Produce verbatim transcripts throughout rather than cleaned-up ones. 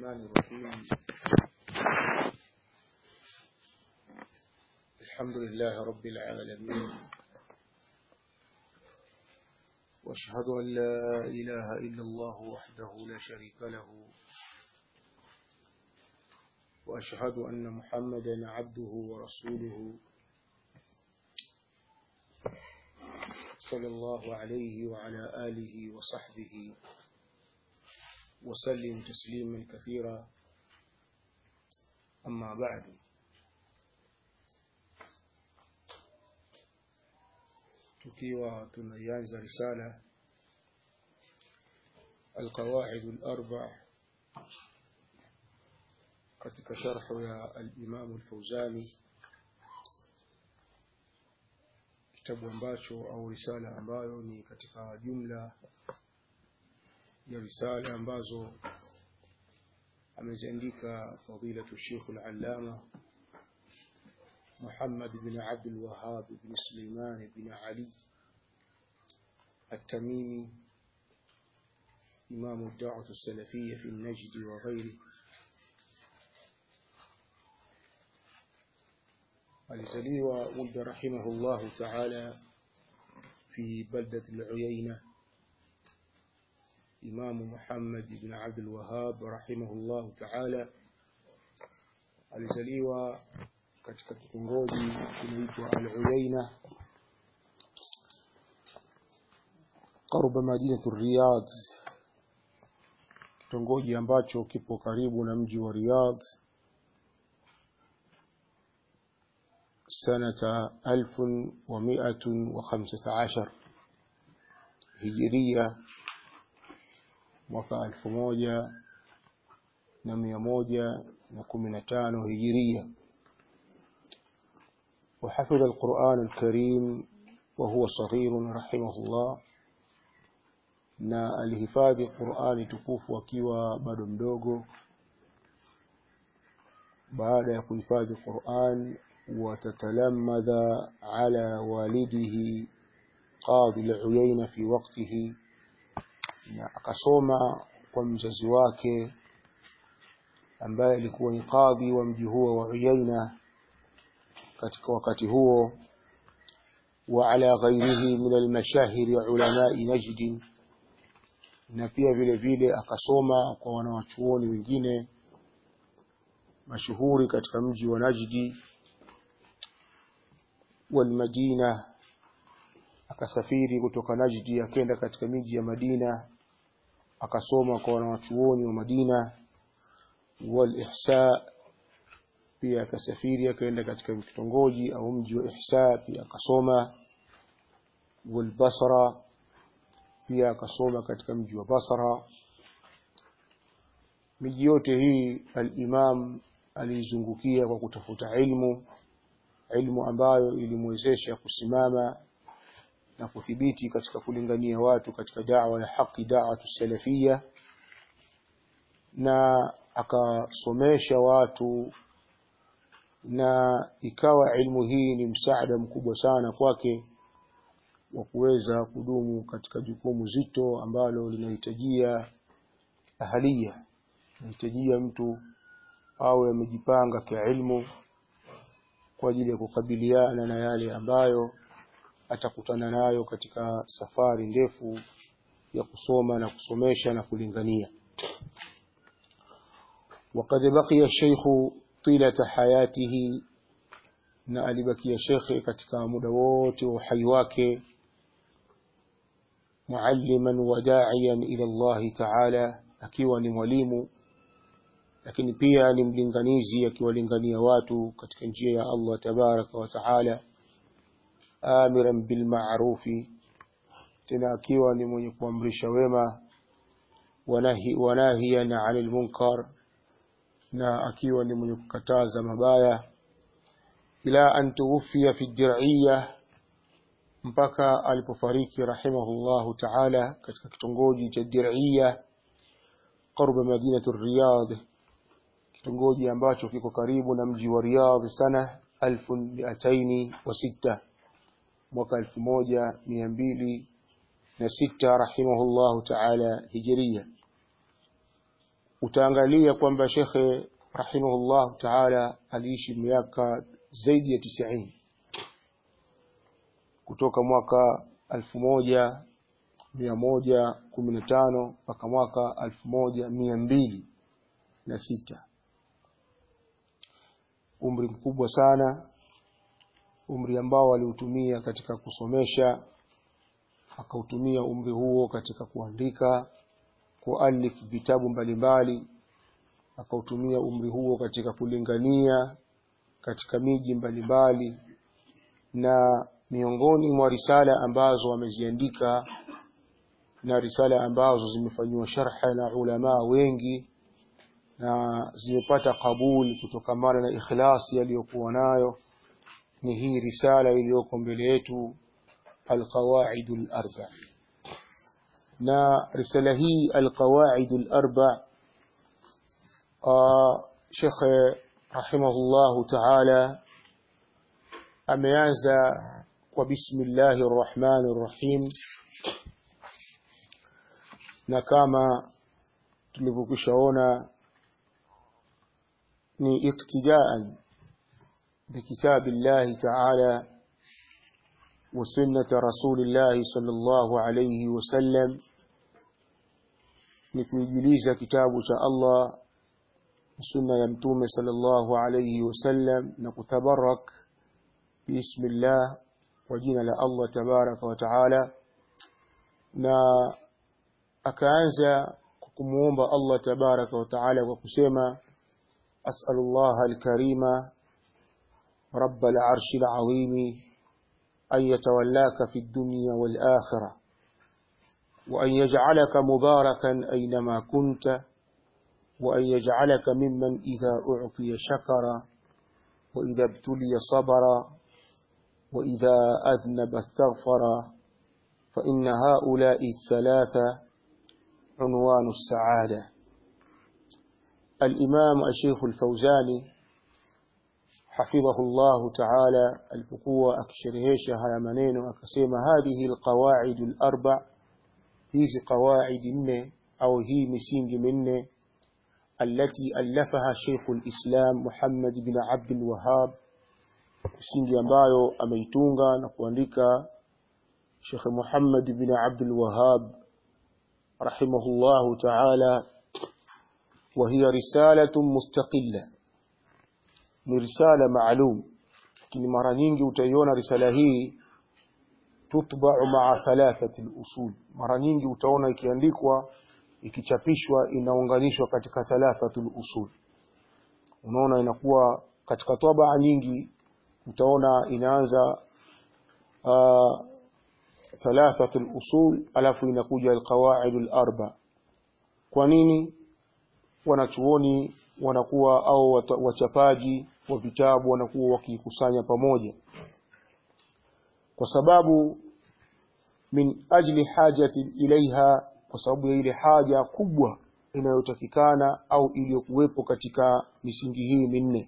الرحمن الرحيم. الحمد لله رب العالمين، واشهد أن لا إله إلا الله وحده لا شريك له، واشهد أن محمدا عبده ورسوله صلى الله عليه وعلى آله وصحبه وسلم تسليما كثيرا. أما بعد، tukiwa tunaianza risala القواعد الأربع katika sharh ya al-Imam al-Fawzani, kitabu ambacho au risala ambayo ni katika jumla ya risala ambazo ameziandika fadilatu Sheikh al-Allama Muhammad ibn Abd al-Wahhab ibn Sulaiman ibn Ali التميمي إمام الدعوة السلفية في النجد وغيره. alizaliwa ولد رحمه الله تعالى في بلدة العيينة إمام محمد بن عبد الوهاب رحمه الله تعالى. alizaliwa katika kitongoji kinaitwa Al-Uyaina قرب مدينة الرياض, kitongoji ambacho kipo karibu na mji wa Riyadh. سنة ألف ومئة وخمسة عشر هجرية, mwaka elfu moja na mia moja na kumi na tano هجرية. وحفظ القرآن الكريم وهو صغير رحمه الله, na alihifadhi Qur'ani tukufu akiwa bado mdogo. baada ya kuhifadhi Qur'an, watatalammadha ala walidihi qadhi al-Uyayna fi waqtihi, na akasoma kwa mzazi wake ambaye alikuwa ni qadhi wa mji huo wa Uyayna katika wakati huo. wa ala ghayrihi min al-mashahir ulama'i Najd, na pia vile vile akasoma kwa wanawachuoni wengine mashuhuri katika mji wa Najdi. wal Madina, akasafiri kutoka Najdi akaenda katika miji ya Madina akasoma kwa wanawachuoni wa Madina. wal Ihsa, pia akasafiri akaenda katika kitongoji au mji wa Ihsa pia akasoma. wal Basra, pia akasoma katika mji wa Basra. miji yote hii al-Imam alizungukia kwa kutafuta ilmu, ilmu ambayo ilimwezesha kusimama na kuthibiti katika kulingania watu katika da'wa ya haki, da'wa salafia, na akasomesha watu, na ikawa ilmu hii ni msaada mkubwa sana kwake wa kuweza kudumu katika jukumu zito ambalo linahitajia ahalia, linahitajia mtu awe amejipanga kwa ilmu kwa ajili ya kukabiliana na yale ambayo atakutana nayo katika safari ndefu ya kusoma na kusomesha na kulingania. وقد بقي الشيخ طيلة حياته, na alibakia shekhe katika muda wote wa uhai wake, mualliman wa da'iyan ila Allah ta'ala, akiwa ni mwalimu lakini pia ni mlinganizi akiwalingania watu katika njia ya Allah tabaraka wa taala. amiran bil ma'rufi, tena akiwa ni mwenye kuamrisha wema. wanahi wanahiyan 'anil munkar, na akiwa ni mwenye kukataza mabaya. ila an tuwfiya fi dir'iyya, mpaka alipofariki rahimahullahu ta'ala katika kitongoji cha Dir'iyya قرب مدينة الرياض, kitongoji ambacho kiko karibu na mji wa Riyadh. sana elfu miatain wa sita, mwaka elfu moja mia mbili na sita rahimahullahu ta'ala hijriya. utaangalia kwamba Sheikh rahimahullah ta'ala aliishi miaka zaidi ya tisini kutoka mwaka elfu moja mia moja kumi na tano mpaka mwaka elfu moja mia mbili na sita. Umri mkubwa sana, umri ambao aliutumia katika kusomesha, akautumia umri huo katika kuandika, kualif vitabu mbalimbali, akautumia umri huo katika kulingania katika miji mbalimbali, na miongoni mwa risala ambazo wameziandika na risala ambazo zimefanywa sharha na ulama wengi na zimepata kabul kutokamana na ikhlasi aliyokuwa nayo ni hii risala iliyoko mbele yetu, Al-Qawaid al-Arba. Na risala hii Al-Qawaid al-Arba Sheikh rahimahullah ta'ala ameanza kwa bismillahir rahmanir rahim, na kama tulivyokwishaona ni iktidaan bikitabillahi ta'ala wa sunnati rasulillahi sallallahu alayhi wasallam, ni kuijuliza kitabu cha Allah, sunna ya mtume sallallahu alayhi wasallam, na kutabarak bismillah, kwa jina la Allah tabaraka wa taala. Na akaanza kumuomba Allah tabaraka wa taala kwa kusema as'alullaha al-karima rabbal arshil azim an yatawallaka fid dunya wal akhirah wa an yaj'alaka mubarakan aynama kunta wa an yaj'alaka mimman idha u'tiya shakara wa idha ibtuliya sabara wa idha adhnaba astaghfara fa inna ha'ula'i thalatha عنوان السعادة. الإمام الشيخ الفوزاني حفظه الله تعالى البقوة أكشرهيشها يا منين وكسيما هذه القواعد الأربع، هذه قواعد منه أو هي مسينج منه التي ألفها شيخ الإسلام محمد بن عبد الوهاب، مسينج ambayo ameitunga na kuandika Sheikh Muhammad bin Abdul Wahhab رحمه الله تعالى، وهي رسالة مستقلة، ni risala maalum. Lakini mara nyingi utaiona risala hii tutba'u ma'a thalathati al-usul, mara nyingi utaona ikiandikwa ikichapishwa inaunganishwa katika thalathatu al-usul. Unaona inakuwa katika tabaa nyingi utaona inaanza uh, ثلاثة الأصول alafu inakuja القواعد الأربع. Kwa nini wanachuoni wanakuwa au wachapaji wa vitabu wanakuwa wakikusanya pamoja? Kwa sababu min ajli hajati ilaiha, kwa sababu ya ile haja kubwa inayotakikana au iliyokuwepo katika misingi hii minne,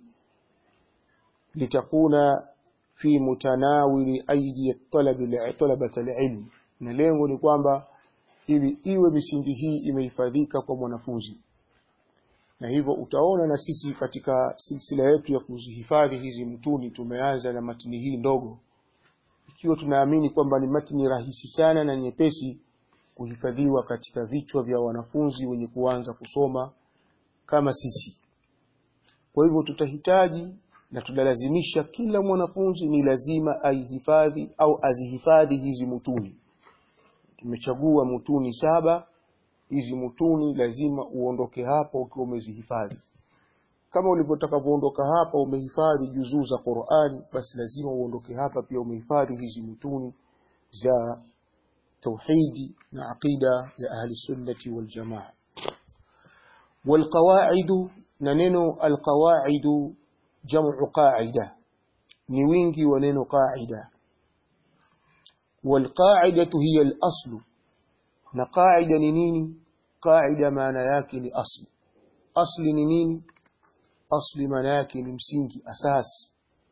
litakuna fi mutanawili aidi talabati alilm, na lengo ni kwamba ili iwe misingi hii imehifadhika kwa mwanafunzi. Na hivyo utaona na sisi katika silsila yetu ya kuzihifadhi hizi mtuni tumeanza na matini hii ndogo, ikiwa tunaamini kwamba ni matini rahisi sana na nyepesi kuhifadhiwa katika vichwa vya wanafunzi wenye kuanza kusoma kama sisi. Kwa hivyo tutahitaji na tunalazimisha kila mwanafunzi ni lazima aihifadhi au azihifadhi hizi mutuni. Tumechagua mutuni saba, hizi mutuni lazima uondoke hapa ukiwa umezihifadhi. Kama ulivyotaka kuondoka hapa umehifadhi juzuu za Qur'ani, basi lazima uondoke hapa pia umehifadhi hizi mutuni za tauhidi na aqida ya ahli sunnati wal jamaa. Wal qawaid, na neno al qawaid jamu qaida, ni wingi wa neno qaida. Wal qaidatu hiya al aslu, na qaida ni nini? Qaida maana yake ni asli. Asli ni nini? Asli maana yake ni msingi, asasi.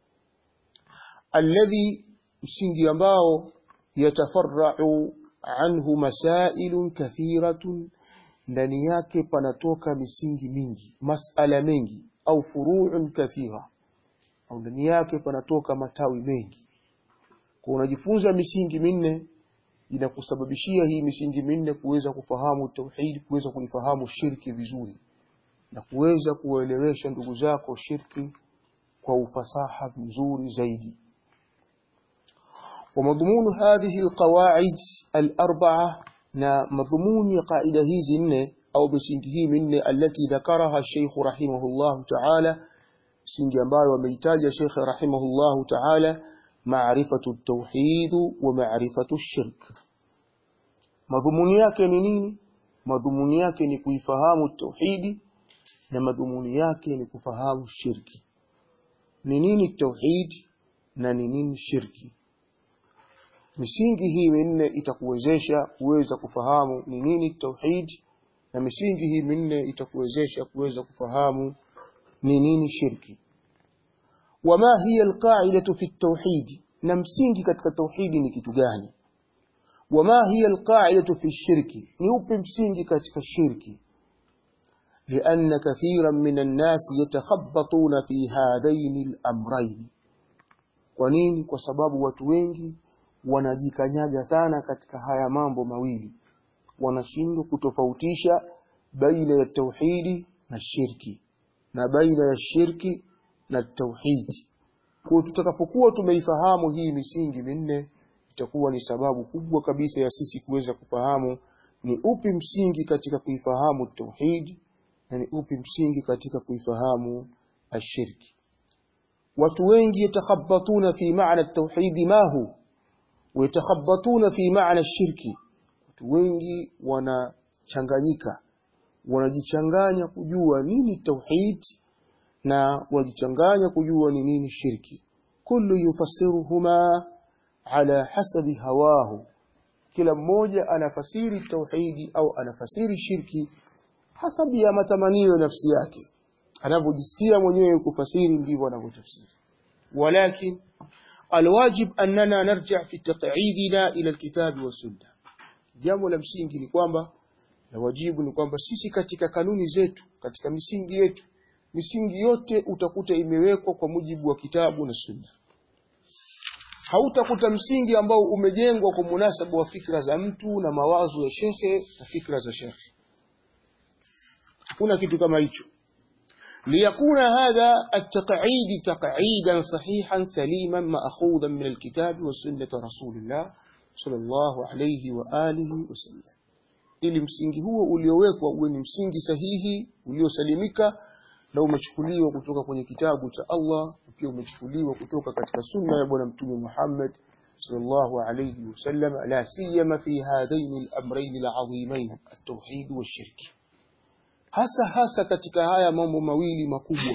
Alladhi, msingi ambao yatafarra'u anhu masailun kathiratun, ndani yake panatoka misingi mingi, masala mengi, au furu'un kathira, au ndani yake panatoka matawi mengi. Kwa unajifunza misingi minne, inakusababishia hii misingi minne kuweza kufahamu tauhid, kuweza kuifahamu shirki vizuri, na kuweza kuelewesha ndugu zako shirki kwa ufasaha mzuri zaidi. ومضمون هذه القواعد الأربعة na madhumuni ya kaida hizi nne au misingi hii minne alati dhakaraha Sheikh rahimahullah ta'ala, misingi ambayo ameitaja Sheikh rahimahullah ta'ala, maarifatu at-tauhid wa maarifatu ash-shirk. Madhumuni yake ni nini? Madhumuni yake ni kuifahamu tauhidi, na madhumuni yake ni kufahamu shirki. Ni nini tauhid na ni nini shirki? Misingi hii minne itakuwezesha kuweza kufahamu ni nini tauhid, na misingi hii minne itakuwezesha kuweza kufahamu ni nini shirki. Wama hiya alqa'idatu fi at-tauhid, na msingi katika tauhidi ni kitu gani? Wama hiya alqa'idatu fi ash-shirki, ni upi msingi katika shirki? لأن كثيرا من الناس يتخبطون في هذين الأمرين. Kwa nini? Kwa sababu watu wengi wanajikanyaga sana katika haya mambo mawili, wanashindwa kutofautisha baina ya tauhidi na shirki, na baina ya shirki na tauhidi. Kwa tutakapokuwa tumeifahamu hii misingi minne, itakuwa ni sababu kubwa kabisa ya sisi kuweza kufahamu ni upi msingi katika kuifahamu tauhidi, na ni upi msingi katika kuifahamu ashirki. Watu wengi yatakhabbatuna fi maana at-tauhid ma hu, wa yatakhabbatuna fi maana ash-shirki. Watu wengi wanachanganyika, wanajichanganya kujua nini tauhid na wajichanganya kujua ni nini shirki. Kullu yufassiruhuma ala hasabi hawahu, kila mmoja anafasiri tauhidi au anafasiri shirki hasabi ya matamanio nafsi yake, anavyojisikia mwenyewe kufasiri ndivyo anavyotafsiri. Walakin alwajib annana narji' fi taq'idina ila alkitab wa sunna. Jambo la msingi ni kwamba, na wajibu ni kwamba sisi katika kanuni zetu, katika misingi yetu, misingi yote utakuta imewekwa kwa mujibu wa kitabu na sunna. Hautakuta msingi ambao umejengwa kwa munasaba wa fikra za mtu na mawazo ya shekhe na fikra za shekhe. Kuna kitu kama hicho. Liyakuna hadha at-taq'id taq'idan sahihan saliman ma'khudan min al-kitab wa sunnati rasulillah sallallahu alayhi wa alihi wasallam. Ili msingi huo uliowekwa uwe ni msingi sahihi uliosalimika na umechukuliwa kutoka kwenye kitabu cha Allah, pia umechukuliwa kutoka katika sunna ya bwana mtume Muhammad sallallahu alayhi wasallam, la siyama fi hadaini al-amrayn al-'azimain at-tauhid wa shirk. Hasa hasa katika haya mambo mawili makubwa,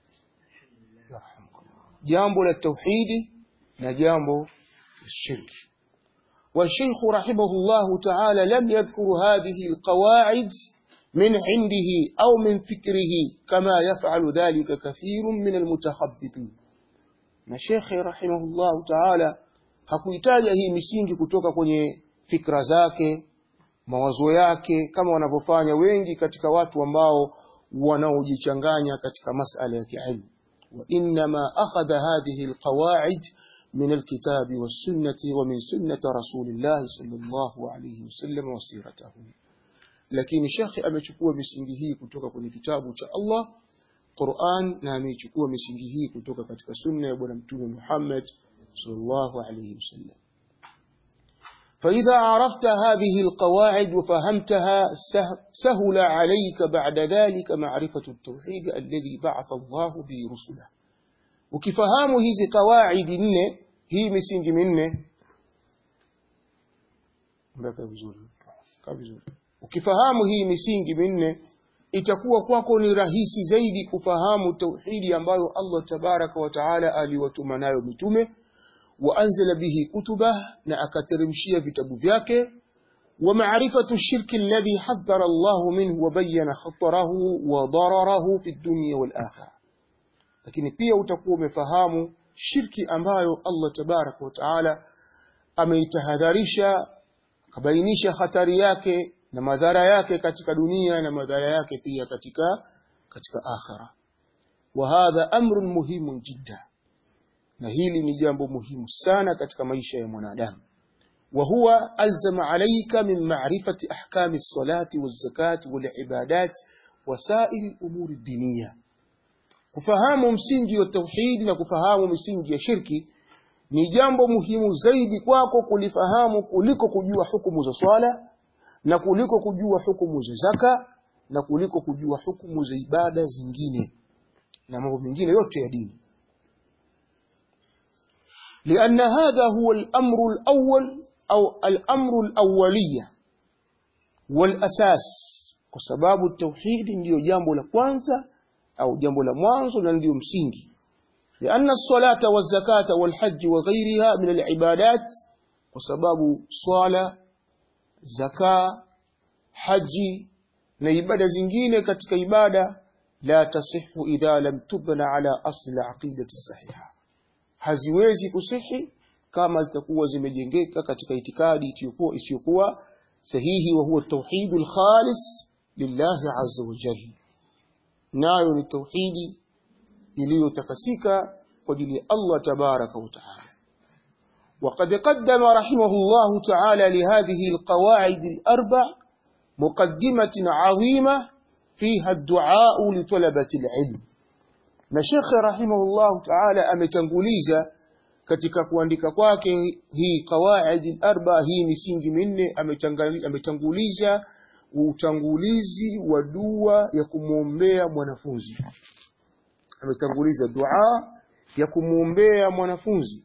jambo la tauhidi na jambo la shirki. والشيخ رحمه الله تعالى لم يذكر هذه القواعد من عنده أو من فكره كما يفعل ذلك كثير من المتخبطين. الشيخ رحمه الله تعالى hakuitaja hii misingi kutoka kwenye fikra zake, mawazo yake, kama wanavyofanya wengi katika watu ambao wanaojichanganya katika masala ya kiilmu. Wa inma akhadha hadhihi alqawaid من الكتاب والسنة ومن سنة رسول الله صلى الله عليه وسلم وسيرته. لكن الشيخ amechukua misingi hii kutoka kwenye kitabu cha Allah Qur'an, na amechukua misingi hii kutoka katika sunna ya bwana mtume Muhammad sallallahu alayhi wasallam. فإذا عرفت هذه القواعد وفهمتها سهل عليك بعد ذلك معرفة التوحيد الذي بعث الله به رسله. Ukifahamu hizi kawaidi nne, hii misingi minne, mbaka vizuri, kabisa. Ukifahamu hii misingi minne, itakuwa kwako ni rahisi zaidi kufahamu tauhidi ambayo Allah tabaraka wa taala aliwatuma nayo mitume, wa anzala bihi kutuba, na akateremshia vitabu vyake, wa ma'rifatu shirki alladhi hadhara Allah minhu wa bayyana khatarahu wa dararahu fi dunya wal akhirah. Lakini pia utakuwa umefahamu shirki ambayo Allah tabaraka wa taala ameitahadharisha, kabainisha hatari yake na madhara yake katika dunia na madhara yake pia katika katika akhira. Wa hadha amrun muhimun jiddan, na hili ni jambo muhimu sana katika maisha ya mwanadamu. Wa huwa alzama alayka min ma'rifati ahkami as-salati waz-zakati wal-ibadat wa sa'il umuri ad-diniyya. Kufahamu msingi wa tauhid na kufahamu msingi ya shirki ni jambo muhimu zaidi kwako kulifahamu kuliko kujua hukumu za swala, na kuliko kujua hukumu za zaka, na kuliko kujua hukumu za ibada zingine na mambo mengine yote ya dini. لأن هذا هو الأمر الأول أو الأمر الأولية والأساس. وسباب التوحيد ndio jambo la kwanza au jambo la mwanzo na ndio msingi. لأن الصلاة والزكاة والحج وغيرها من العبادات. وسباب صلاة زكاة حج na ibada zingine katika ibada la tasihhu idha lam tubna ala asli al-aqidati sahiha, haziwezi kusihi kama zitakuwa zimejengeka katika itikadi isiyokuwa sahihi, wa huwa tauhidul khalis lillahi azza wa jalla, nayo ni tauhidi iliyotakasika kwa ajili ya Allah tabaraka wa taala. وقد قدم رحمه الله تعالى لهذه القواعد الأربع مقدمة عظيمة فيها الدعاء لطلبة العلم. na Sheikh rahimahullah ta'ala ametanguliza katika kuandika kwake hii qawaid al-arba, hii misingi minne, ametanguliza utangulizi wa dua ya kumuombea mwanafunzi. Ametanguliza dua ya kumuombea mwanafunzi.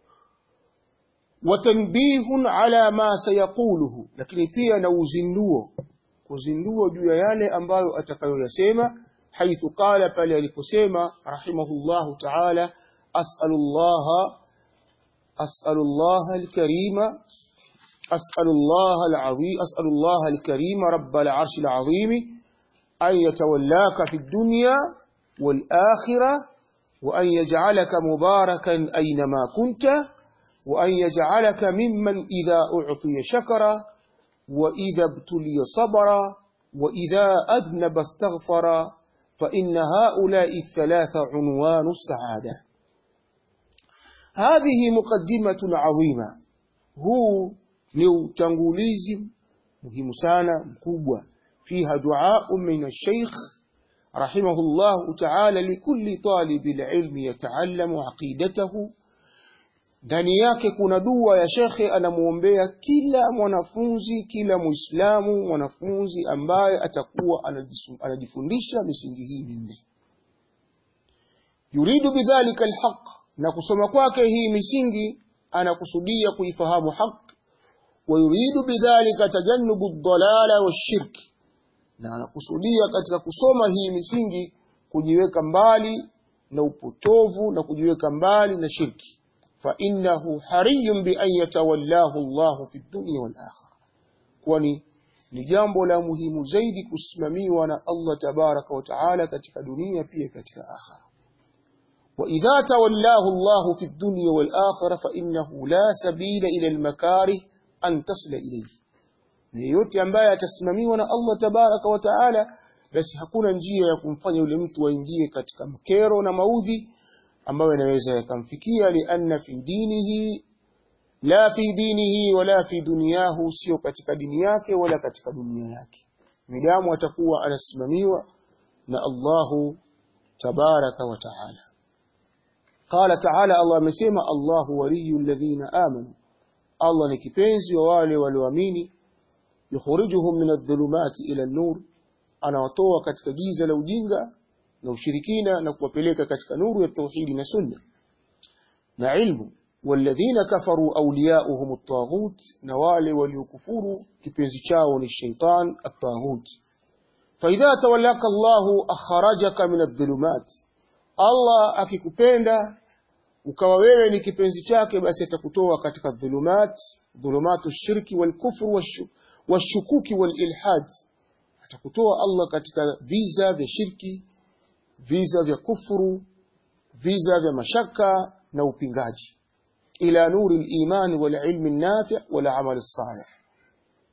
Watanbihun ala ma sayaquluhu, lakini pia na uzinduo, kuzinduo juu ya yale ambayo atakayoyasema. حيث قال pale aliposema rahimahullahu ta'ala as'alullah as'alullah al-karim as'alullah al-azim as'alullah al-karim rabbal arshil azim an yatawallaka fid dunya wal akhirah wa an yaj'alaka mubarakan aynama kunta wa an yaj'alaka mimman idha u'tiya shakara wa idha ibtuliya sabara wa idha adnaba astaghfara فإن هؤلاء الثلاثة عنوان السعادة. هذه مقدمة عظيمة، هو لو تنغوليزم مهم سانا مكوبة، فيها دعاء من الشيخ رحمه الله تعالى لكل طالب العلم يتعلم عقيدته. ndani yake kuna dua ya shekhe anamuombea kila mwanafunzi, kila muislamu mwanafunzi ambaye atakuwa anajifundisha misingi hii minne. Yuridu bidhalika alhaq, na kusoma kwake hii misingi anakusudia kuifahamu haq. Wa yuridu bidhalika tajannubu ad-dalala wash-shirk, na anakusudia katika kusoma hii misingi kujiweka mbali na upotovu na kujiweka mbali na shirki. فإنه حري بأن يتولاه الله في الدنيا والآخرة, kwani ni jambo la muhimu zaidi kusimamiwa na Allah tabaraka wa taala katika dunia pia katika akhira. Wa idha tawallahu Allah fi dunya wal akhirah fa innahu la sabila ila al makarih an tasla ilayhi, ni yote ambaye atasimamiwa na Allah tabaraka wa taala, basi hakuna njia ya kumfanya yule mtu aingie katika mkero na maudhi ambayo yanaweza yakamfikia. Lianna fi dinihi la fi dinihi wala fi dunyahu, sio katika dini yake wala katika dunia yake, midamu atakuwa anasimamiwa na Allahu tabaraka wa taala. Qala taala, Allah amesema Allahu waliyul ladhina amanu, Allah ni kipenzi wa wale walioamini. Yukhrijuhum min adh-dhulumati ila an-nur, anawatoa katika giza la ujinga na ushirikina na kuwapeleka katika nuru ya tauhidi na sunna na ilmu. Walladhina kafaru awliya'uhum at-taghut, na wale waliokufuru kipenzi chao ni shaytan at-taghut. Fa idha tawallaka Allahu akhrajaka min adh-dhulumat, Allah akikupenda ukawa wewe ni kipenzi chake, basi atakutoa katika dhulumat, dhulumatu shirki wal kufru washukuki wal ilhad. Atakutoa Allah katika viza vya shirki, viza vya kufuru, viza vya mashaka na upingaji, ila nuri al-iman wal ilmi an-nafi' wal amal as-salih,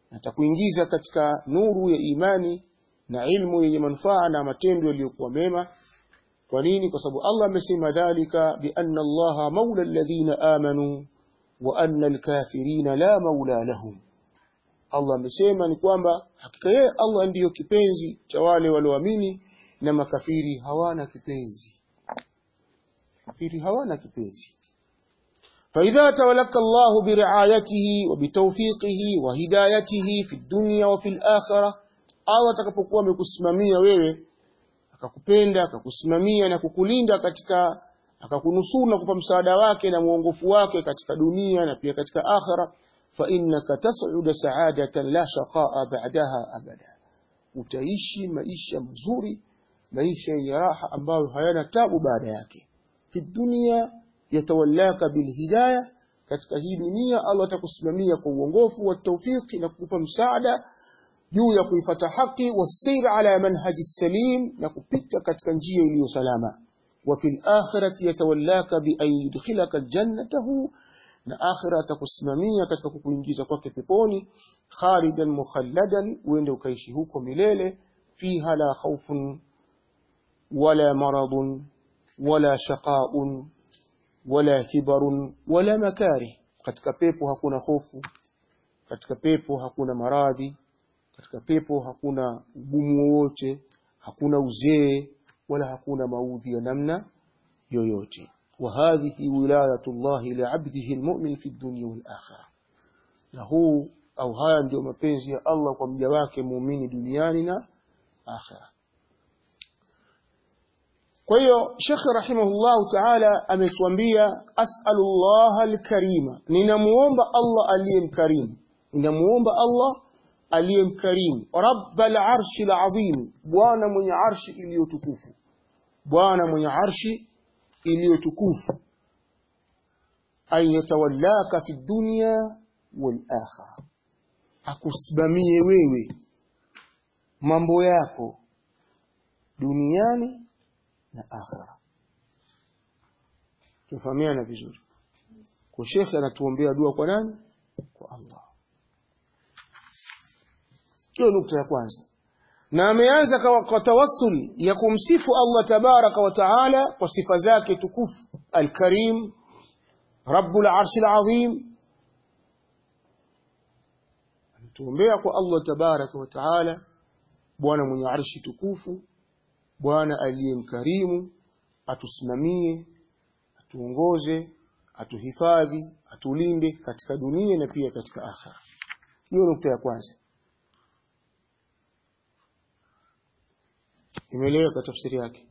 atakuingiza katika nuru ya imani na ilmu yenye manufaa na matendo yaliyokuwa mema. Kwa nini? Kwa sababu Allah amesema dhalika bi anna Allaha maula alladhina amanu wa anna alkafirina la maula lahum. Allah amesema ni kwamba hakika yeye Allah ndiyo kipenzi cha wale walioamini na makafiri hawana kipenzi. Kafiri hawana kipenzi. فإذا تولك الله برعايته وبتوفيقه وهدايته في الدنيا وفي الآخرة Allah atakapokuwa amekusimamia wewe akakupenda akakusimamia na kukulinda katika akakunusuru na kukupa msaada wake na muongofu wake katika dunia na pia katika akhira fa innaka tas'udu sa'adatan la shaqa'a ba'daha abada, utaishi maisha mazuri, maisha ya raha ambayo hayana tabu baada yake. Fi dunia yatawallaka bil hidayah, katika hii dunia Allah atakusimamia kwa uongofu wa tawfiki na kukupa msaada juu ya kuifuata haki, wasir ala manhaji salim, na kupita katika njia iliyo salama. Wa fil akhirati yatawallaka bi an yudkhilaka aljannatahu, na akhira atakusimamia katika kukuingiza kwake peponi, khalidan mukhalladan, uende ukaishi huko milele, fiha la khawfun wala maradun wala shaqa'un wala kibarun wala makari. Katika pepo hakuna hofu, katika pepo hakuna maradhi, katika pepo hakuna ugumu wowote, hakuna uzee wala hakuna maudhi ya namna yoyote. Wa hadhihi wilayatullahi li'abdihi almu'min fi dunya wal akhirah. Na huu au haya ndio mapenzi ya Allah kwa mja wake muumini duniani na akhira. Kwa hiyo Sheikh rahimahullahu ta'ala ametuambia as'alullaha al-karima, ninamuomba Allah aliyemkarimu, ninamuomba Allah aliyemkarimu, rabbal arshil azim, bwana mwenye arshi iliyotukufu, bwana mwenye arshi iliyotukufu, ayatawallaka fi dunya wal akhirah, akusimamie wewe mambo yako duniani na akhira. Tufahamiana vizuri. Kwa Sheikh anatuombea dua kwa nani? Kwa Allah. Hiyo nukta ya kwanza. Na ameanza kwa tawassul ya kumsifu Allah tabaraka wa taala kwa sifa zake tukufu, al-Karim, Rabbul Arshil Azim. Anatuombea kwa Allah tabaraka wa taala, bwana mwenye arshi tukufu, bwana aliyemkarimu, atusimamie, atuongoze, atuhifadhi, atulinde katika dunia na pia katika akhera. Hiyo nukta ya kwanza. Imeeleweka tafsiri yake.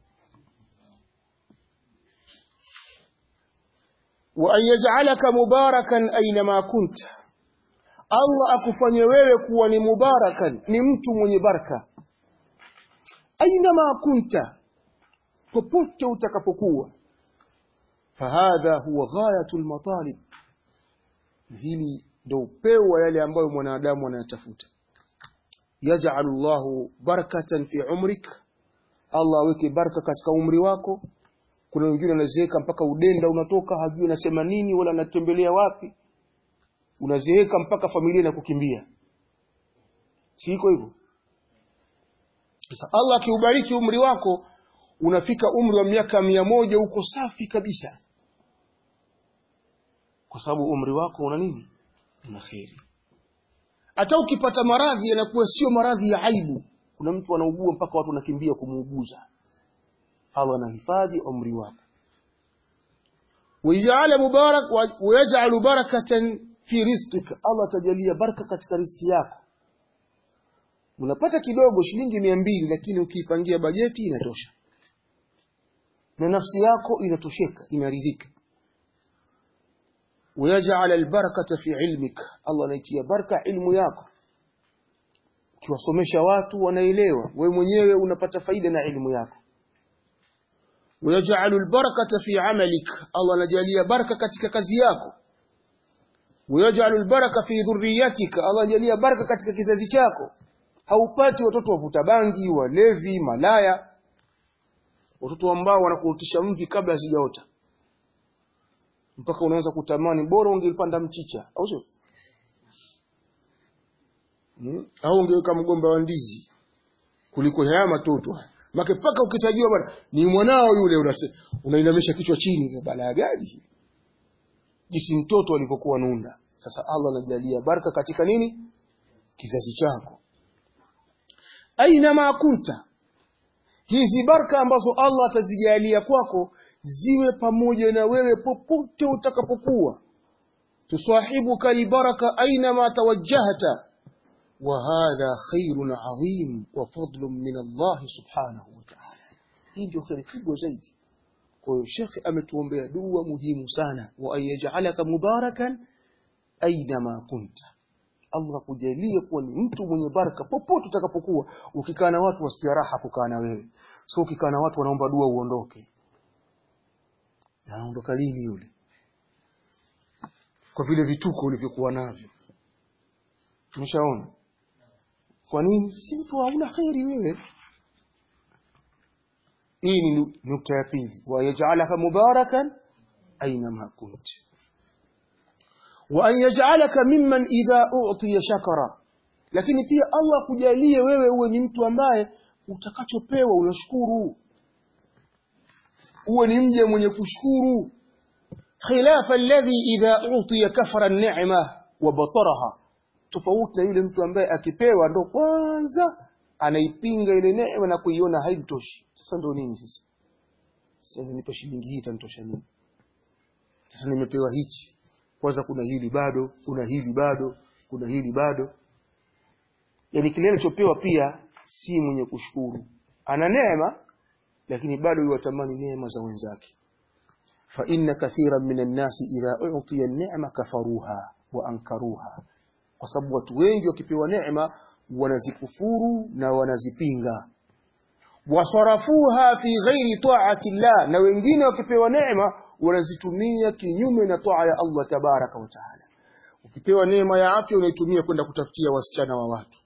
Wa ayaj'alaka mubarakan aynama kunta, Allah akufanye wewe kuwa ni mubarakan, ni mtu mwenye baraka, aynama kunta, popote utakapokuwa. Fahadha huwa ghayatul matalib, hili ndio upeo wa yale ambayo mwanadamu anayatafuta. Yaj'alu Allahu barakatan fi umrik, Allah aweke baraka katika umri wako. Kuna wengine wanazeeka mpaka udenda unatoka, hajui anasema nini wala anatembelea wapi. Unazeeka mpaka familia inakukimbia. Si iko hivyo? Sasa Allah akiubariki umri wako, unafika umri wa miaka mia moja uko safi kabisa. Kwa sababu umri wako una nini? Una kheri. Hata ukipata maradhi yanakuwa sio maradhi ya aibu. Kuna mtu anaugua mpaka watu wanakimbia kumuuguza. Allah anahifadhi umri wako. Waja'ala mubarak wa yaj'alu barakatan fi rizqika, Allah tajalia baraka katika riziki yako. Unapata kidogo shilingi mia mbili, lakini ukiipangia bajeti inatosha. Na nafsi yako inatosheka, inaridhika. Waja'ala albarakata fi ilmika, Allah anaitia baraka ilmu yako. Ukiwasomesha watu wanaelewa, wewe mwenyewe unapata faida na elimu yako. Waja'alu albarakata fi amalika, Allah anajalia baraka katika kazi yako. Waja'alu albaraka fi dhurriyyatika, Allah anajalia baraka katika kizazi chako. Haupati watoto wavuta bangi, walevi, malaya, watoto ambao wanakurutisha mvi kabla hazijaota, mpaka unaanza kutamani bora ungelipanda mchicha, au sio? hmm? Au ungeweka mgomba wa ndizi kuliko haya matoto haya. Make paka ukitajiwa bwana ni mwanao yule, unase unainamisha kichwa chini. Za balaa gani jinsi mtoto alivyokuwa nunda. Sasa Allah anajalia baraka katika nini? Kizazi chako. Aina ma kunta, hizi baraka ambazo Allah atazijalia kwako ziwe pamoja na wewe popote utakapokuwa. Tusahibuka libaraka aina ma tawajjahta, wa hadha khairun adhim wa fadlun min Allah subhanahu wa ta'ala. Hii ndio khairi kubwa zaidi. Kwa hiyo Sheikh ametuombea dua muhimu sana, wa ayaj'alaka mubarakan aina ma kunta. Allah kujalie kuwa ni mtu mwenye baraka popote utakapokuwa. Ukikaa na watu wasikia raha kukaa na wewe. So ukikaa na watu wanaomba dua uondoke. Anaondoka lini yule? Kwa vile vituko ulivyokuwa navyo. Tumeshaona. Kwa nini? Si mtu hauna khairi wewe. Hii ni nukta ya pili. Wa yaj'alaka mubarakan aina ma kunta. Wa an yaj'alaka mimman idha u'tiya shakara. Lakini pia Allah kujalie wewe uwe ni mtu ambaye utakachopewa unashukuru. Uwe ni mje mwenye kushukuru. Khilafa alladhi idha u'tiya kafara an-ni'ma wa bataraha. Tofauti na yule mtu ambaye akipewa ndo kwanza anaipinga ile neema na kuiona haitoshi. Sasa ndo nini sasa? Sasa nipo shilingi hii itanitosha nini? Sasa nimepewa hichi. Kwanza kuna hili bado, kuna hili bado, kuna hili bado. Yaani kile alichopewa pia si mwenye kushukuru. Ana neema lakini bado yuwatamani neema za wenzake. Fa inna kathiran minan nasi idha u'tiya an-ni'ma kafaruha wa ankaruha. Kwa sababu watu wengi wakipewa neema wanazikufuru na wanazipinga. Wasarafuha fi ghairi ta'ati Allah, na wengine wakipewa neema wanazitumia kinyume na taa ya Allah tabaraka wa taala. Ukipewa neema ya afya unaitumia kwenda kutafutia wasichana wa watu,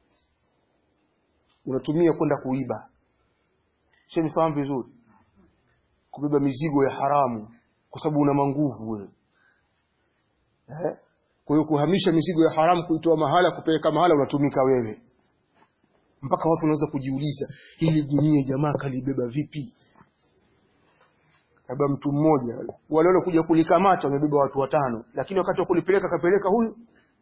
unatumia kwenda kuiba. Sio, nifahamu vizuri? Kubeba mizigo ya haramu kwa sababu una manguvu wewe. Eh? Kwa hiyo kuhamisha mizigo ya haramu kuitoa mahala kupeleka mahala unatumika wewe. Mpaka watu wanaweza kujiuliza hili gunia jamaa kalibeba vipi? Labda mtu mmoja wale wale kuja kulikamata wamebeba watu watano, lakini wakati wa kulipeleka kapeleka huyu.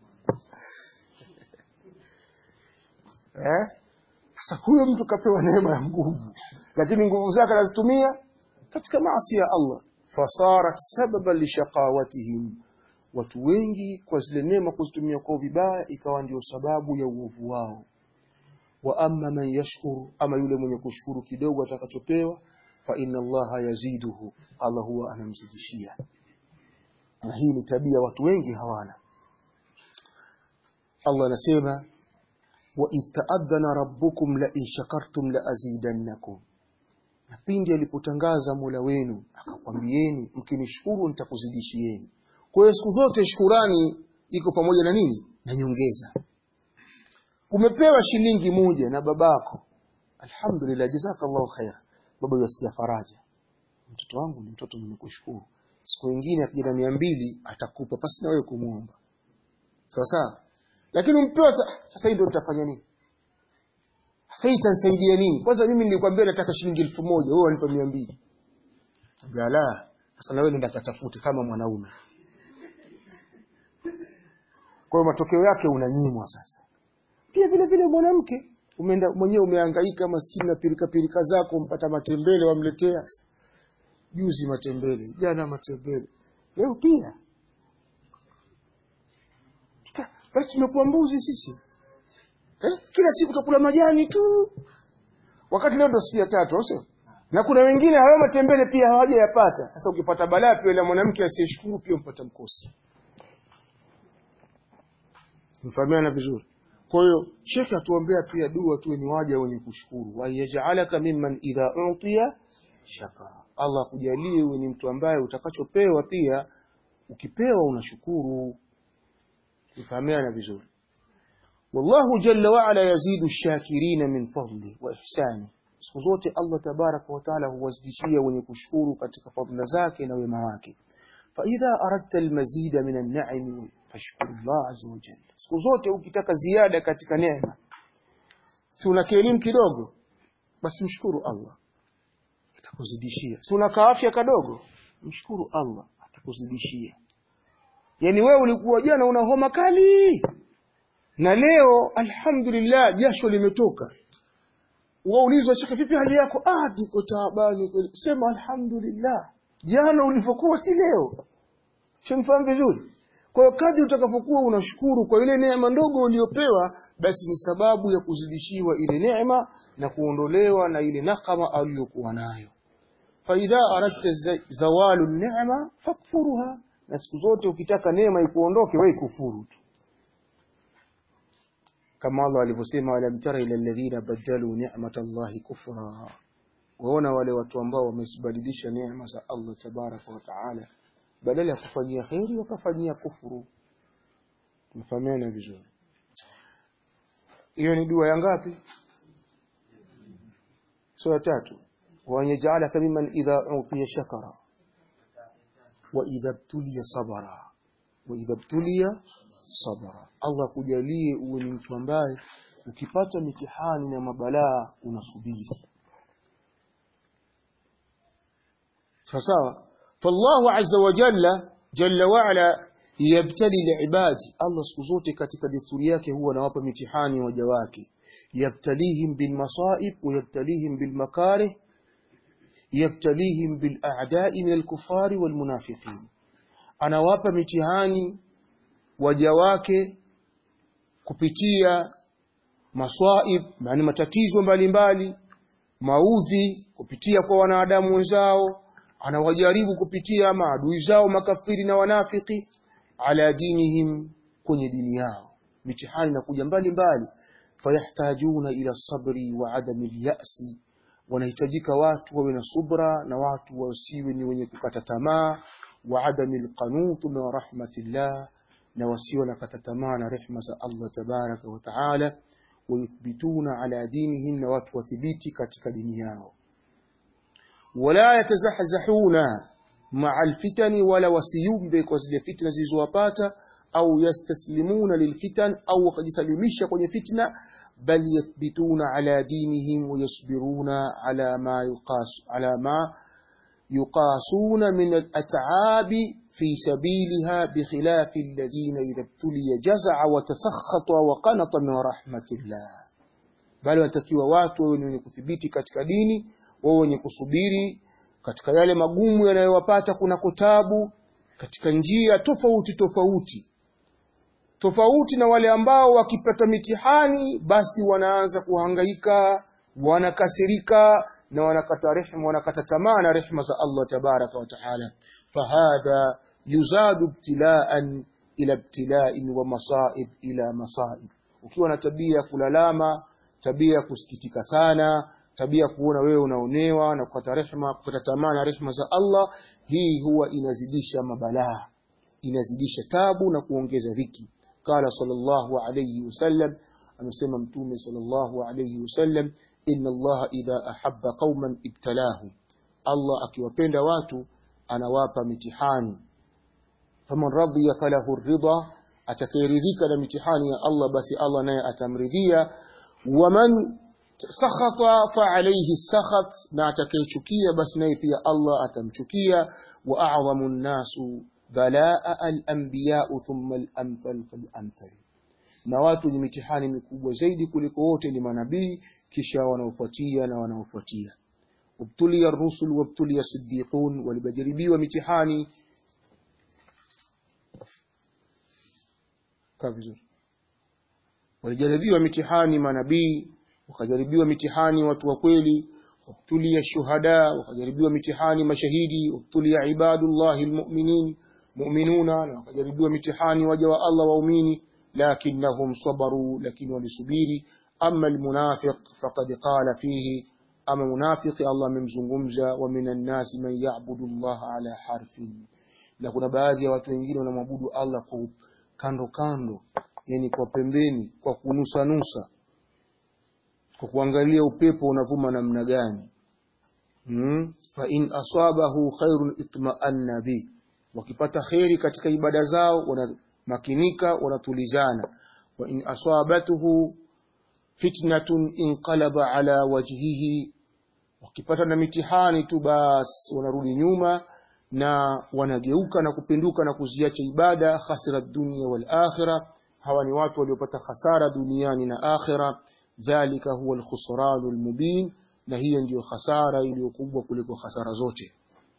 Eh? Sasa huyo mtu kapewa neema ya nguvu, lakini nguvu zake anazitumia katika maasi ya Allah. Fasarat sababan lishaqawatihim. Watu wengi kwa zile neema kuzitumia kwa vibaya ikawa ndio sababu ya uovu wao. Wa amma man yashkuru, ama yule mwenye kushukuru kidogo atakachopewa, fa inna Allah yaziduhu, Allah huwa anamzidishia. Na hii ni tabia watu wengi hawana. Allah anasema wa ita'adhana rabbukum la in shakartum la azidannakum. Na pindi alipotangaza Mola wenu akakwambieni mkinishukuru nitakuzidishieni. Kwa hiyo siku zote shukurani iko pamoja na nini? Na nyongeza. Umepewa shilingi moja na babako, alhamdulillah, jazakallahu khair. Baba yasikia faraja, mtoto wangu ni mtoto mwenye kushukuru. Siku nyingine akija na mia mbili atakupa pasi na wewe kumuomba. Sawa sawa? Lakini umpewa sasa, hii ndio utafanya nini? Sasa itanisaidia nini? Kwanza mimi nilikwambia nataka shilingi elfu moja, wewe unanipa mia mbili. Gala, sasa na wewe nenda katafute kama mwanaume. Kwa hiyo matokeo yake unanyimwa sasa. Pia vile vile mwanamke, umeenda mwenyewe umehangaika maskini na pirika pirika zako, mpata matembele wamletea. Juzi matembele, jana matembele. Leo pia. Basi tumekuwa mbuzi sisi. Eh? Kila siku tutakula majani tu. Wakati leo ndo siku ya tatu, au sio? Na kuna wengine hawa matembele pia hawajayapata. Sasa ukipata balaa pia ile mwanamke asiyeshukuru pia mpata mkosi. Mfahamiana vizuri. Kwa hiyo Sheikh atuombea pia dua tuwe ni waja wenye kushukuru. Wa yaj'alaka mimman idha u'tiya shakara. Allah kujalie wewe ni mtu ambaye utakachopewa pia ukipewa unashukuru. Mfahamiana vizuri. Wallahu jalla wa ala yazidu ash-shakirina min fadli wa ihsani. Siku zote Allah tabaraka wa taala huwazidishia wenye kushukuru katika fadhila zake na wema wake. fa idha aradta almazid min an-na'im fashkur Allah azza wa jalla. Siku zote ukitaka ziada katika neema, si una kielimu kidogo, basi mshukuru Allah, atakuzidishia. Si una kaafya kadogo, mshukuru Allah, atakuzidishia. Yani wewe ulikuwa jana una homa kali, na leo alhamdulillah jasho limetoka. Waulizwa shaka vipi hali yako? Ah, niko taabani. Sema alhamdulillah. Jana ulipokuwa si leo. Shemfahamu vizuri. Kwa hiyo kadri utakapokuwa unashukuru kwa ile neema ndogo uliyopewa, basi ni sababu ya kuzidishiwa ile neema na kuondolewa na ile nakama aliyokuwa nayo. Fa idha aradta zawalu an-ni'ma fakfuruha. Na siku zote ukitaka neema ikuondoke, wewe kufuru tu. Kama Allah alivyosema, wala tara ila alladhina badalu ni'matallahi kufra. Waona wale watu ambao wamesibadilisha neema za Allah tabaraka wa taala, badala ya kufanyia khairi wakafanyia kufuru. Tumefahamiana vizuri. Hiyo ni dua ya ngapi? Sura tatu. Wa yaj'alaka mimman idha utiya shakara wa idha ibtuliya sabara wa idha ibtuliya sabara. Allah kujalie uwe ni mtu ambaye ukipata mitihani na mabalaa unasubiri. Sawa. Fallahu azza wa jalla jalla wa ala yabtali liibadi. Allah siku zote katika desturi yake huwa anawapa mitihani waja wake. Yabtalihim bil masaib wa yabtalihim bil makarih, yabtalihim bil a'da'i min al kufari wal munafiqin. Anawapa mitihani waja wake kupitia maswaib, yani matatizo mbalimbali, maudhi kupitia kwa wanadamu wenzao, anawajaribu kupitia maadui zao makafiri na wanafiki, ala dinihim, kwenye dini yao. Mitihani inakuja mbalimbali. Fayahtajuna ila sabri wa adami al-ya'si. Wanahitajika watu wawe na subra na watu wasiwe ni wenye kukata tamaa, wa adami al-qanut min rahmatillah, na wasiwe na kata tamaa na rehema za Allah tabaraka wa taala. Wayuthbituna ala dinihim, na watu wathibiti katika dini yao. Wala yatazahzahuna ma'a al-fitan, wala wasiyumbe kwa zile fitna zilizowapata, au yastaslimuna lilfitan, au wakajisalimisha kwenye fitna, bal yathbituna ala dinihim wa yasbiruna ala ma yuqas ala ma yuqasuna min al-at'abi في سبيلها بخلاف الذين إذا ابتلي جزع وتسخط وقنط من رحمة الله. bali watakiwa watu wenye kuthibiti katika dini, wao wenye kusubiri katika yale magumu yanayowapata kuna kutabu katika njia tofauti tofauti tofauti na wale ambao wakipata mitihani basi wanaanza kuhangaika, wanakasirika na wanakata rehema, wanakata tamaa na rehema za Allah tabaraka wa taala. Fahadha yuzadu ibtila'an ila ibtila'in wa masaib ila masaib. Ukiwa na tabia kulalama, tabia kusikitika sana, tabia kuona wewe unaonewa na kukata rehema, kukata tamaa na rehema za Allah, hii huwa inazidisha mabalaa, inazidisha tabu na kuongeza dhiki. Qala sallallahu alayhi wasallam, amesema mtume sallallahu alayhi wasallam, inna Allah idha ahabba qauman ibtalahu. Allah akiwapenda watu anawapa mitihani. Faman radiya falahu ar-ridha, atakayeridhika na mitihani ya Allah basi Allah naye atamridhia. Waman sakhata fa alayhi sakhat, na atakayechukia basi naye pia Allah atamchukia. Wa a'zamu an-nasu balaa al-anbiya thumma al-amthal fal-amthal. Na watu ni mitihani mikubwa zaidi kuliko wote ni manabii, kisha wanaofuatia na wanaofuatia. Ubtuliya ar-rusul wa ubtuliya as-siddiqun, walibajaribiwa mitihani kabisa. Walijaribiwa mitihani manabii, wakajaribiwa mitihani watu wa kweli. Ubtuliya ash-shuhada, wakajaribiwa mitihani mashahidi. Ubtuliya ibadullahi al-mu'minin mu'minuna, na wakajaribiwa mitihani waja wa Allah waumini. Lakinnahum sabaru, lakini walisubiri. Amma al-munafiq faqad qala fihi, ama munafiki Allah amemzungumza, wa minan nasi man ya'budu Allah ala harfin. Na kuna baadhi ya watu wengine wanamwabudu Allah kwa kando kando, yani kwa pembeni, kwa kunusa nusa, kwa kuangalia upepo unavuma namna gani. Hmm? Fa in asabahu khairun itma'anna bi wakipata khairi katika ibada zao wanamakinika, wanatulizana. Wa in asabatuhu fitnatun inqalaba ala wajhihi, wakipata na mitihani tu bas wanarudi nyuma na wanageuka na kupinduka na kuziacha ibada. Khasira dunya wal akhirah, hawa ni watu waliopata hasara duniani na akhira. Dhalika huwa al-khusranul mubin, na hiyo ndiyo hasara iliyokubwa kuliko hasara zote.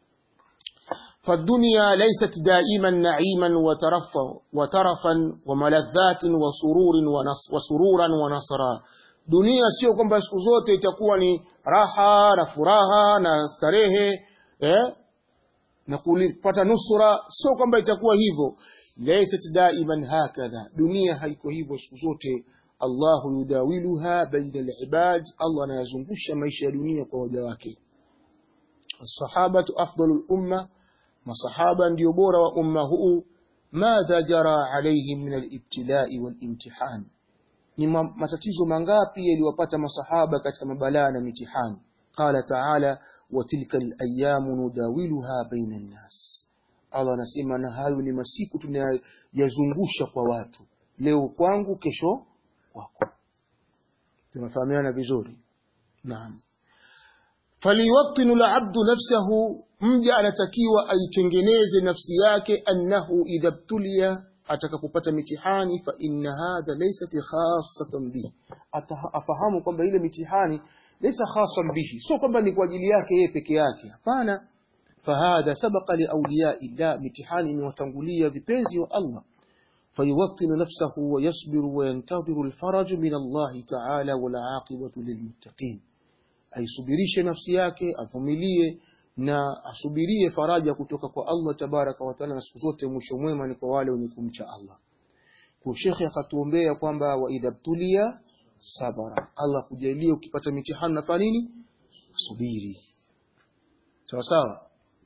فالدنيا ليست دائما نعيما وترفا وترفا وملذات وسرور وسرورا ونصرا. Dunia sio kwamba siku zote itakuwa ni raha na furaha na starehe eh na kupata nusura, sio kwamba itakuwa hivyo. Laysat daiman hakadha, dunia haiko hivyo siku zote. Allahu yudawiluha baina al-ibad, Allah anayazungusha maisha ya dunia kwa waja wake. As-sahabatu afdalul umma, masahaba ndio bora wa umma huu. Madha jara alayhim min al-ibtila'i wal-imtihan, ni matatizo mangapi yaliwapata masahaba katika mabalaa na mitihani. Qala ta'ala wa tilka al-ayyamu nudawiluha baina an-nas, Allah anasema na hayo ni masiku tunayazungusha kwa watu, leo kwangu kesho kwako. Tunafahamiana vizuri. Naam. Faliwattinu al-'abdu nafsahu, mja anatakiwa aitengeneze nafsi yake, annahu idha btuliya, atakapopata mitihani, fa inna hadha laysat khassatan bihi, afahamu kwamba ile mitihani laysa khassan bihi, sio kwamba ni kwa ajili yake yeye peke yake, hapana. Fahadha sabaqa li awliya illah, mitihani ni watangulia vipenzi wa Allah. Fayuwattinu nafsahu wa yasbiru wa yantadhiru al-faraj min Allah ta'ala wal 'aqibatu lilmuttaqin, aisubirishe nafsi yake, avumilie na asubirie faraja kutoka kwa Allah tabaraka wa taala, na siku zote mwisho mwema ni kwa wale wenye kumcha Allah. Kwa Sheikh akatuombea kwamba wa idha btuliya sabara, Allah kujalie ukipata mitihani na nini, subiri. Sawa sawa.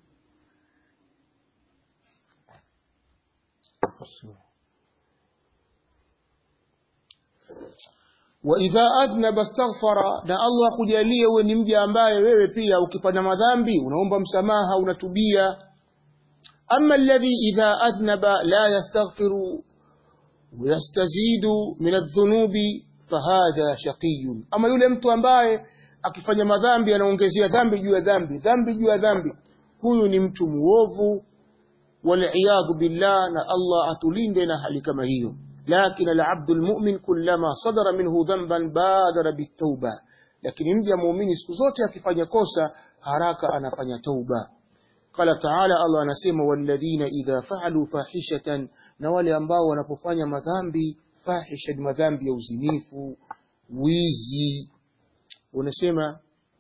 Wa idha adnaba astaghfara, na Allah kujalie wewe ni mja ambaye wewe pia ukipata madhambi unaomba msamaha, unatubia. Amma alladhi idha adnaba la yastaghfiru wa yastazidu min adh-dhunubi fahadha shaqiyun, ama yule mtu ambaye akifanya madhambi anaongezea dhambi juu ya dhambi, dhambi juu ya dhambi, huyu ni mtu muovu, wal-iyadhu billah, na Allah atulinde na hali kama hiyo. Lakini al-'abdul mu'min kullama sadara minhu dhanban badara bit-tauba, lakini mja muumini siku zote akifanya kosa haraka anafanya tauba. Qala ta'ala, Allah anasema walladhina idha fa'alu fahishatan, na wale ambao wanapofanya madhambi, fahisha madhambi ya uzinifu, wizi, unasema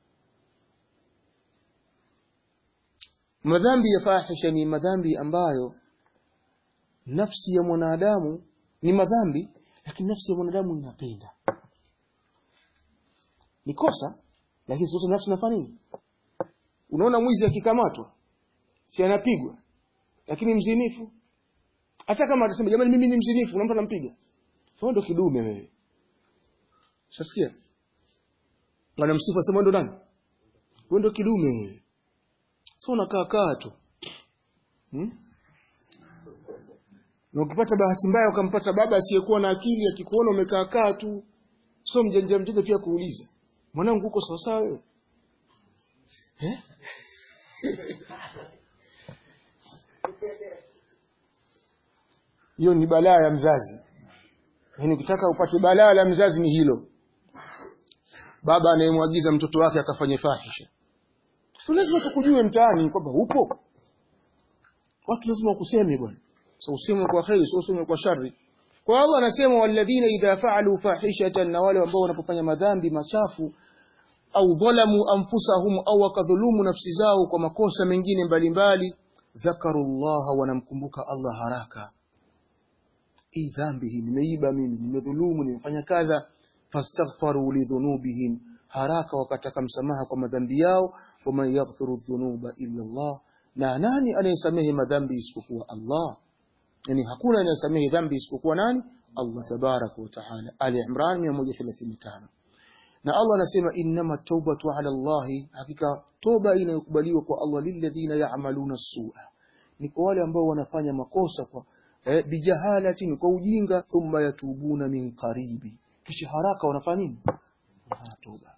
madhambi ya fahisha ni madhambi ambayo nafsi ya mwanadamu ni madhambi, lakini nafsi ya mwanadamu inapenda. Ni kosa, lakini sio nafsi inafanya nini? Unaona mwizi akikamatwa, si anapigwa, lakini mzinifu hata kama atasema jamani mimi ni mzinifu, na mtu anampiga, sio ndo kidume wewe. Shasikia? Wanamsifu asema ndo nani? Wewe ndo kidume. Sio unakaa kaa tu. Hmm? Na ukipata bahati mbaya ukampata baba asiyekuwa na akili, akikuona umekaa kaa tu, sio mjanja mjanja pia kuuliza, mwanangu uko sawa sawa wewe? Eh? Hiyo ni balaa ya mzazi. Yaani ukitaka upate balaa la mzazi ni hilo. Baba anayemwagiza mtoto wake akafanye fahisha. Sio lazima tukujue mtaani kwamba upo. Watu lazima wakuseme bwana. Sio useme kwa khairi, sio useme kwa shari. Kwa Allah anasema walladhina idha fa'alu fahishatan, na wale ambao wanapofanya madhambi machafu, au dhalamu anfusahum, au wakadhulumu nafsi zao kwa makosa mengine mbalimbali, dhakarullaha, wanamkumbuka Allah haraka. Hii dhambi hii nimeiba mimi, nimedhulumu, nimefanya kadha, fastaghfaru li dhunubihim, haraka wakataka msamaha kwa madhambi yao. Wama yaghfiru dhunuba illa Allah, na nani anayesamehe madhambi isipokuwa Allah? Yani hakuna anayesamehe dhambi isipokuwa nani? Allah tabaraka wa taala. Ali Imran mia moja thelathini na tano. Na Allah anasema innama tawbatu ala Allah, hakika toba inayokubaliwa kwa Allah lilladhina ya'maluna as-su'a, ni kwa wale ambao wanafanya makosa kwa eh, bijahalatin, kwa ujinga, thumma yatubuna min qaribi, kisha haraka wanafanya nini? Wanatoba.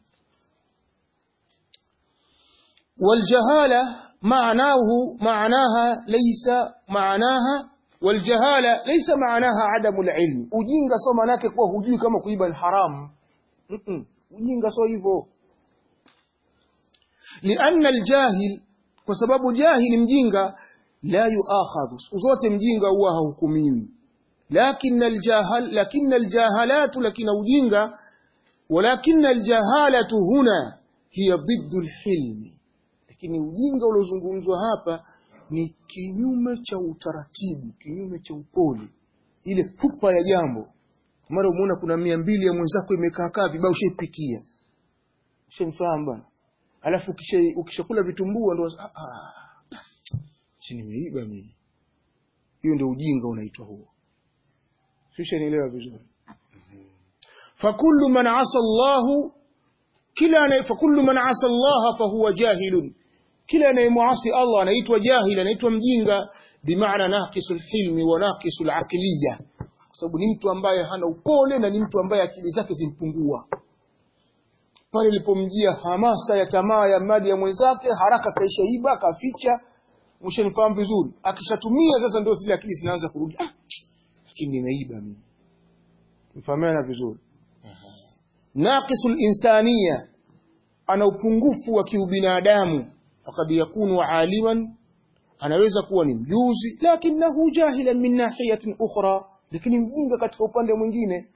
والجهالة معناه معناها ليس معناها والجهالة ليس معناها عدم العلم. ujinga sio maana yake kuwa hujui kama kuiba ni haramu. Mm ujinga sio hivyo. لأن الجاهل, kwa sababu jahili mjinga, la yuakhadhu, zote mjinga huwa hahukumiwi. لكن الجاهل لكن الجاهلات لكن ujinga ولكن الجهالة هنا هي ضد الحلم. Lakini ujinga uliozungumzwa hapa ni kinyume cha utaratibu, kinyume cha upole, ile pupa ya jambo. Mara umeona kuna mia mbili ya mwenzako imekaa kaa vibao, ushepitia, ushamfahamu bwana, alafu kisha ukishakula vitumbua ndio ah ah chini nimeiba mimi. Hiyo ndio ujinga unaitwa huo. Sisi nielewa vizuri. Fakullu man asa Allah, kila ana fakullu man asa Allah fa huwa jahilun, kila anayemuasi Allah anaitwa jahil, anaitwa mjinga, bimaana naqisul hilmi wa naqisul aqliya, kwa sababu ni mtu ambaye hana upole na ni mtu ambaye akili zake zimpungua. Pale ilipomjia hamasa ya tamaa ya mali ya mwenzake, haraka kaisha iba, kaficha. Mshanifahamu vizuri. Akishatumia sasa ndio zile akili zinaanza kurudi. Ah, fikini nimeiba mimi. Mfahamiana vizuri. Naqisul insaniya, ana upungufu wa kiubinadamu. Fakad yakunu aliman, anaweza kuwa ni mjuzi, lakinahu jahilan min nahiyatin ukhra, lakini mjinga katika upande mwingine.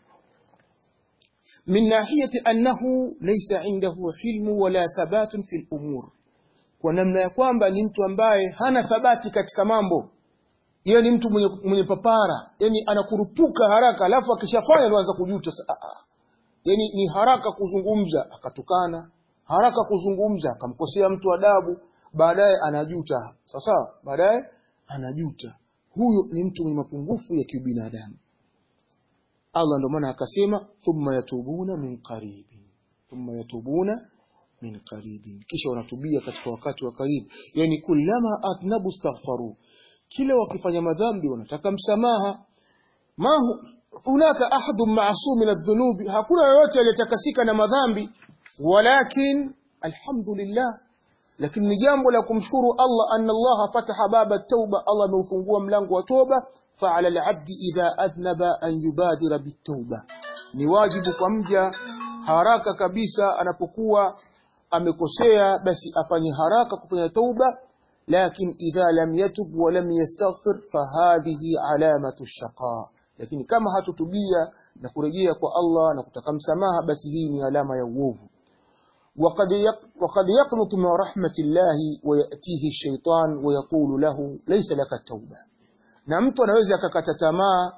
Min nahiyati annahu laysa indahu hilmu wala thabatun fil umur, kwa namna ya kwamba ni mtu ambaye hana thabati katika mambo. Yeye ni mtu mwenye, mwenye papara, yani anakurupuka haraka, alafu akishafanya anaanza kujuta. Yani ni haraka kuzungumza akatukana, haraka kuzungumza akamkosea mtu adabu, baadaye anajuta. Sawa, baadaye anajuta. Huyo ni mtu mwenye mapungufu ya kibinadamu. Allah ndio maana akasema thumma yatubuna min qaribin, thumma yatubuna min qaribin, kisha wanatubia katika wakati wa karibu. Yani kullama atnabu astaghfaru, kila wakifanya madhambi wanataka msamaha. Ma hunaka ahadun ma'sum min adh-dhunubi, hakuna yoyote aliyetakasika na madhambi. Walakin alhamdulillah, lakini ni jambo la kumshukuru Allah, anna Allah fataha baba at-tauba, Allah ameufungua mlango wa toba. Fa'ala al-'abdi idha adnaba an yubadira bit-tauba, ni wajibu kwa mja haraka kabisa anapokuwa amekosea basi afanye haraka kufanya tauba. Lakin idha lam yatub wa lam yastaghfir fahadhihi alamatu ash-shaqa, lakini kama hatutubia na kurejea kwa Allah na kutaka msamaha, basi hii ni alama ya uovu. وقد وقد يقنط من رحمة الله ويأتيه الشيطان ويقول له ليس لك التوبة. na mtu anaweza akakata tamaa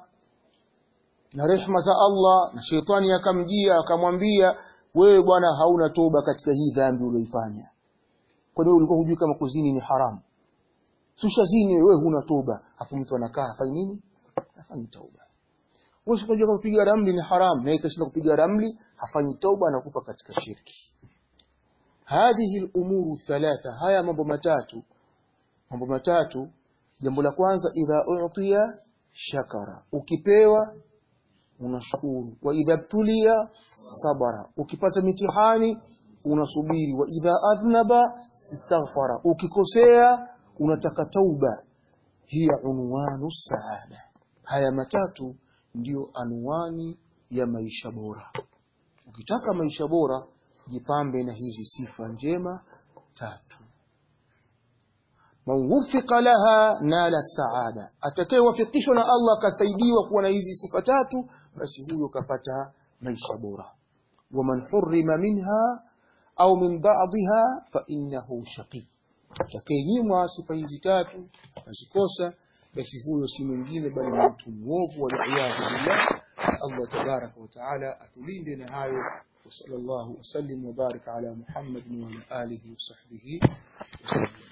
na rehema za Allah, na shetani akamjia akamwambia, wewe bwana hauna toba katika hii dhambi uliyoifanya. Kwa nini ulikuwa hujui kama kuzini ni haramu? Susha zini, wewe huna toba. Afu mtu anakaa afanye nini? Afanye toba. Wewe unajua kama kupiga ramli ni haramu, na ikashinda kupiga ramli, hafanyi toba, anakufa katika shirki. Hadhihi al-umuru thalatha, haya mambo matatu, mambo matatu. Jambo la kwanza, idha u'tiya shakara, ukipewa unashukuru. Wa idha tulia sabara, ukipata mitihani unasubiri. Wa idha adhnaba istaghfara, ukikosea unataka tauba. Hiya unwanu saada, haya matatu ndio anwani ya maisha bora. Ukitaka maisha bora, jipambe na hizi sifa njema tatu. Man wufiqa laha nala saada, atakayewafikishwa na Allah kasaidiwa kuwa na hizi sifa tatu, basi huyo kapata maisha bora. Wa man hurrima minha au min ba'dha fa innahu shaqi, atakayenyimwa sifa hizi tatu azikosa, basi huyo si mwingine bali ni mtu mwovu, wa iyadhu billah. Allah tabaraka wa taala atulinde na hayo. وصلى الله وسلم وبارك على محمد وعلى آله وصحبه وسلم.